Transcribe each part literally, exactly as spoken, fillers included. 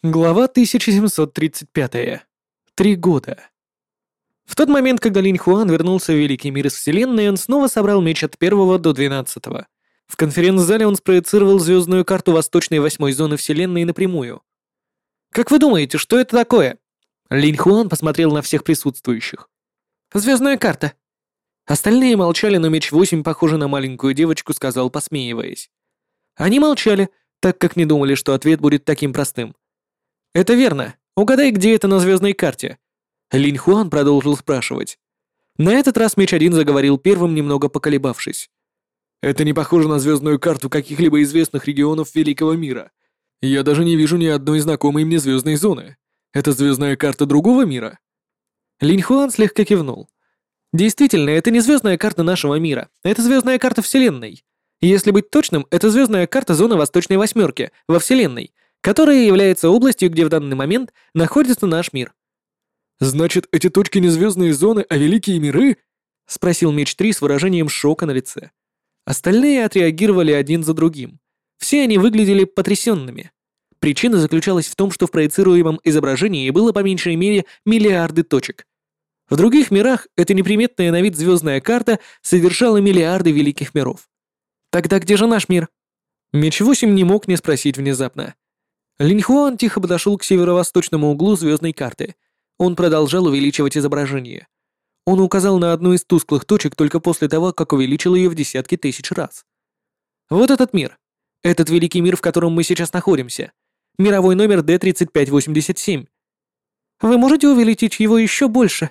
Глава тысяча семьсот тридцать пять. Три года. В тот момент, когда Линь Хуан вернулся в Великий мир из Вселенной, он снова собрал меч от первого до двенадцатого. В конференц-зале он спроецировал звездную карту Восточной восьмой зоны Вселенной напрямую. «Как вы думаете, что это такое?» Линь Хуан посмотрел на всех присутствующих. «Звездная карта». Остальные молчали, но меч восемь, похожий на маленькую девочку, сказал, посмеиваясь. Они молчали, так как не думали, что ответ будет таким простым. «Это верно. Угадай, где это на звездной карте?» Линь Хуан продолжил спрашивать. На этот раз меч один заговорил первым, немного поколебавшись. «Это не похоже на звездную карту каких-либо известных регионов Великого мира. Я даже не вижу ни одной знакомой мне звездной зоны. Это звездная карта другого мира?» Линь Хуан слегка кивнул. «Действительно, это не звездная карта нашего мира. Это звездная карта Вселенной. Если быть точным, это звездная карта зоны Восточной Восьмерки во Вселенной, которая является областью, где в данный момент находится наш мир». «Значит, эти точки не звездные зоны, а великие миры?» — спросил Меч три с выражением шока на лице. Остальные отреагировали один за другим. Все они выглядели потрясенными. Причина заключалась в том, что в проецируемом изображении было по меньшей мере миллиарды точек. В других мирах эта неприметная на вид звездная карта содержала миллиарды великих миров. «Тогда где же наш мир?» Меч восемь не мог не спросить внезапно. Линь Хуан тихо подошел к северо-восточному углу звездной карты. Он продолжал увеличивать изображение. Он указал на одну из тусклых точек только после того, как увеличил ее в десятки тысяч раз. «Вот этот мир. Этот великий мир, в котором мы сейчас находимся. Мировой номер Д тридцать пять восемьдесят семь. Вы можете увеличить его еще больше?»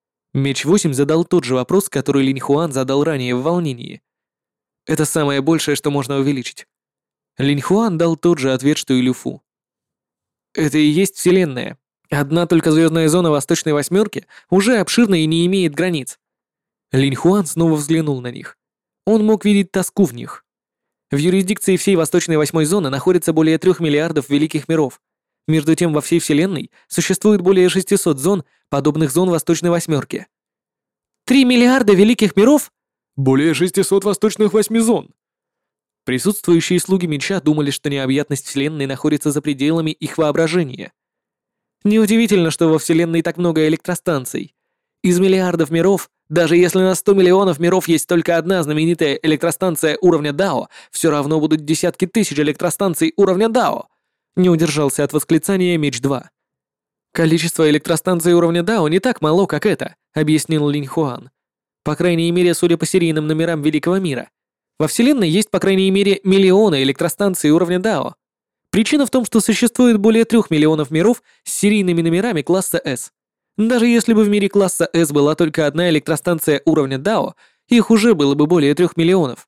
Меч восемь задал тот же вопрос, который Линь Хуан задал ранее в волнении. «Это самое большее, что можно увеличить». Линь Хуан дал тот же ответ, что и Люфу. «Это и есть Вселенная. Одна только звездная зона Восточной Восьмерки уже обширна и не имеет границ». Линь Хуан снова взглянул на них. Он мог видеть тоску в них. В юрисдикции всей Восточной Восьмой зоны находится более трех миллиардов великих миров. Между тем, во всей Вселенной существует более шестисот зон, подобных зон Восточной Восьмерки. «Три миллиарда великих миров?» «Более шестисот Восточных Восьми зон». Присутствующие слуги меча думали, что необъятность Вселенной находится за пределами их воображения. Неудивительно, что во Вселенной так много электростанций. Из миллиардов миров, даже если на сто миллионов миров есть только одна знаменитая электростанция уровня Дао, все равно будут десятки тысяч электростанций уровня Дао. Не удержался от восклицания Меч два. «Количество электростанций уровня Дао не так мало, как это», — объяснил Линь Хуан. «По крайней мере, судя по серийным номерам Великого мира. Во Вселенной есть, по крайней мере, миллионы электростанций уровня Дао. Причина в том, что существует более трех миллионов миров с серийными номерами класса S. Даже если бы в мире класса S была только одна электростанция уровня Дао, их уже было бы более трех миллионов».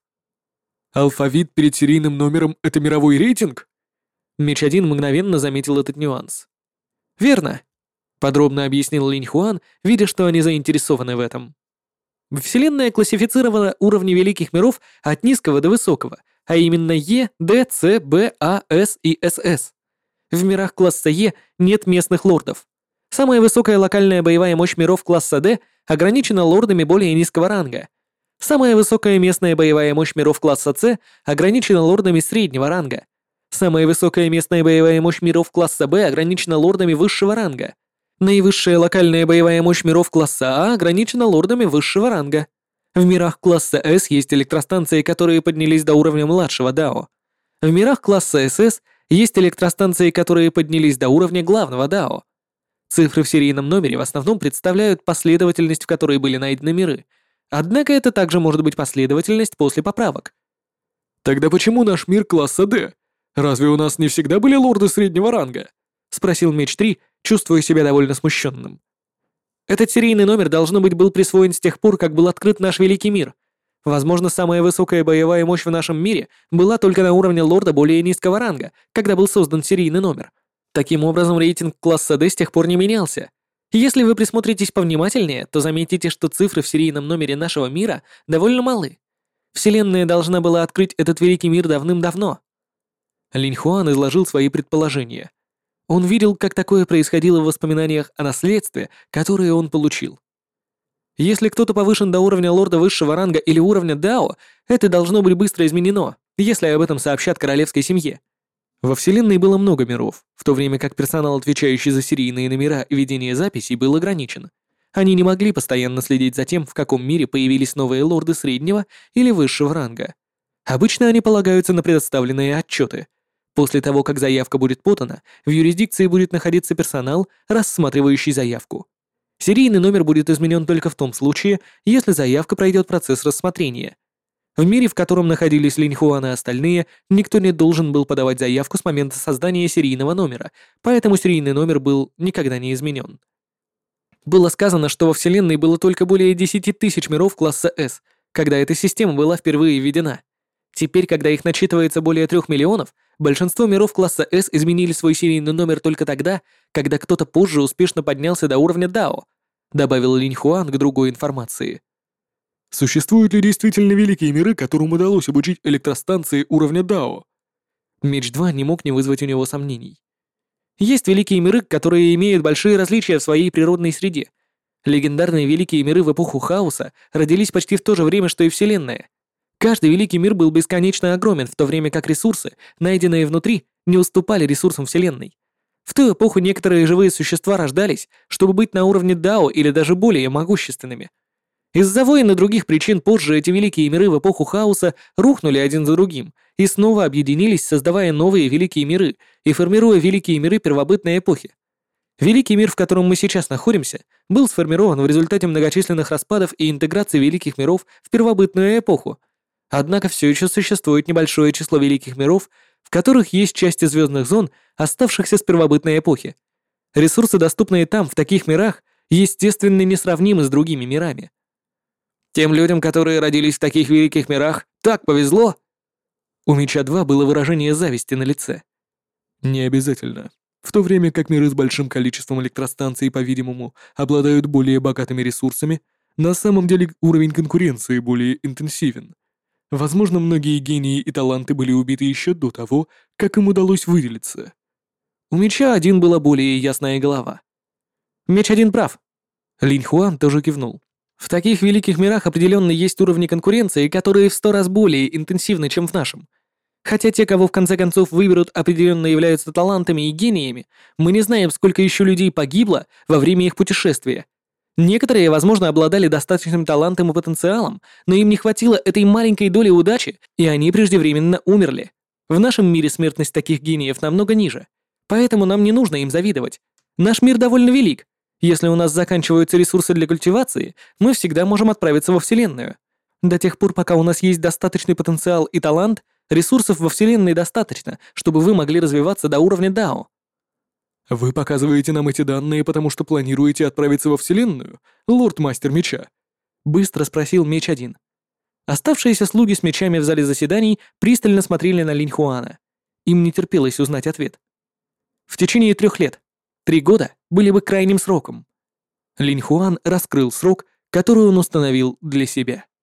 «Алфавит перед серийным номером — это мировой рейтинг?» Меч один мгновенно заметил этот нюанс. «Верно», — подробно объяснил Линь Хуан, видя, что они заинтересованы в этом. Вселенная классифицировала уровни великих миров от низкого до высокого, а именно Е, Д, С, Б, А, С и С С. В мирах класса Е нет местных лордов. Самая высокая локальная боевая мощь миров класса Д ограничена лордами более низкого ранга. Самая высокая местная боевая мощь миров класса С ограничена лордами среднего ранга. Самая высокая местная боевая мощь миров класса Б ограничена лордами высшего ранга. Наивысшая локальная боевая мощь миров класса А ограничена лордами высшего ранга. В мирах класса С есть электростанции, которые поднялись до уровня младшего Дао. В мирах класса СС есть электростанции, которые поднялись до уровня главного Дао. Цифры в серийном номере в основном представляют последовательность, в которой были найдены миры. Однако это также может быть последовательность после поправок. «Тогда почему наш мир класса Д? Разве у нас не всегда были лорды среднего ранга?» — спросил Меч три, чувствуя себя довольно смущенным. «Этот серийный номер, должно быть, был присвоен с тех пор, как был открыт наш великий мир. Возможно, самая высокая боевая мощь в нашем мире была только на уровне лорда более низкого ранга, когда был создан серийный номер. Таким образом, рейтинг класса D с тех пор не менялся. Если вы присмотритесь повнимательнее, то заметите, что цифры в серийном номере нашего мира довольно малы. Вселенная должна была открыть этот великий мир давным-давно». Линь Хуан изложил свои предположения. Он видел, как такое происходило в воспоминаниях о наследстве, которое он получил. Если кто-то повышен до уровня лорда высшего ранга или уровня Дао, это должно быть быстро изменено, если об этом сообщат королевской семье. Во Вселенной было много миров, в то время как персонал, отвечающий за серийные номера и ведение записей, был ограничен. Они не могли постоянно следить за тем, в каком мире появились новые лорды среднего или высшего ранга. Обычно они полагаются на предоставленные отчеты. После того, как заявка будет подана, в юрисдикции будет находиться персонал, рассматривающий заявку. Серийный номер будет изменен только в том случае, если заявка пройдет процесс рассмотрения. В мире, в котором находились Линь Хуан и остальные, никто не должен был подавать заявку с момента создания серийного номера, поэтому серийный номер был никогда не изменен. Было сказано, что во Вселенной было только более десяти тысяч миров класса S, когда эта система была впервые введена. Теперь, когда их начитывается более трех миллионов, большинство миров класса S изменили свой серийный номер только тогда, когда кто-то позже успешно поднялся до уровня Дао, добавил Линь Хуан к другой информации. Существуют ли действительно великие миры, которым удалось обучить электростанции уровня Дао? Меч два не мог не вызвать у него сомнений. Есть великие миры, которые имеют большие различия в своей природной среде. Легендарные великие миры в эпоху хаоса родились почти в то же время, что и Вселенная. Каждый великий мир был бесконечно огромен, в то время как ресурсы, найденные внутри, не уступали ресурсам Вселенной. В ту эпоху некоторые живые существа рождались, чтобы быть на уровне Дао или даже более могущественными. Из-за войн и других причин позже эти великие миры в эпоху хаоса рухнули один за другим и снова объединились, создавая новые великие миры и формируя великие миры первобытной эпохи. Великий мир, в котором мы сейчас находимся, был сформирован в результате многочисленных распадов и интеграции великих миров в первобытную эпоху. Однако все еще существует небольшое число великих миров, в которых есть части звездных зон, оставшихся с первобытной эпохи. Ресурсы, доступные там, в таких мирах, естественно, несравнимы с другими мирами. Тем людям, которые родились в таких великих мирах, так повезло. У Меча два было выражение зависти на лице. Не обязательно. В то время как миры с большим количеством электростанций, по-видимому, обладают более богатыми ресурсами, на самом деле уровень конкуренции более интенсивен. Возможно, многие гении и таланты были убиты еще до того, как им удалось выделиться. У Меча один была более ясная голова. Меч один прав. Линь Хуан тоже кивнул. В таких великих мирах определенно есть уровни конкуренции, которые в сто раз более интенсивны, чем в нашем. Хотя те, кого в конце концов выберут, определенно являются талантами и гениями, мы не знаем, сколько еще людей погибло во время их путешествия. Некоторые, возможно, обладали достаточным талантом и потенциалом, но им не хватило этой маленькой доли удачи, и они преждевременно умерли. В нашем мире смертность таких гениев намного ниже, поэтому нам не нужно им завидовать. Наш мир довольно велик. Если у нас заканчиваются ресурсы для культивации, мы всегда можем отправиться во Вселенную. До тех пор, пока у нас есть достаточный потенциал и талант, ресурсов во Вселенной достаточно, чтобы вы могли развиваться до уровня Дао. Вы показываете нам эти данные, потому что планируете отправиться во Вселенную, лорд-мастер меча? Быстро спросил Меч один. Оставшиеся слуги с мечами в зале заседаний пристально смотрели на Линь Хуана. Им не терпелось узнать ответ. В течение трех лет. Три года были бы крайним сроком. Линь Хуан раскрыл срок, который он установил для себя.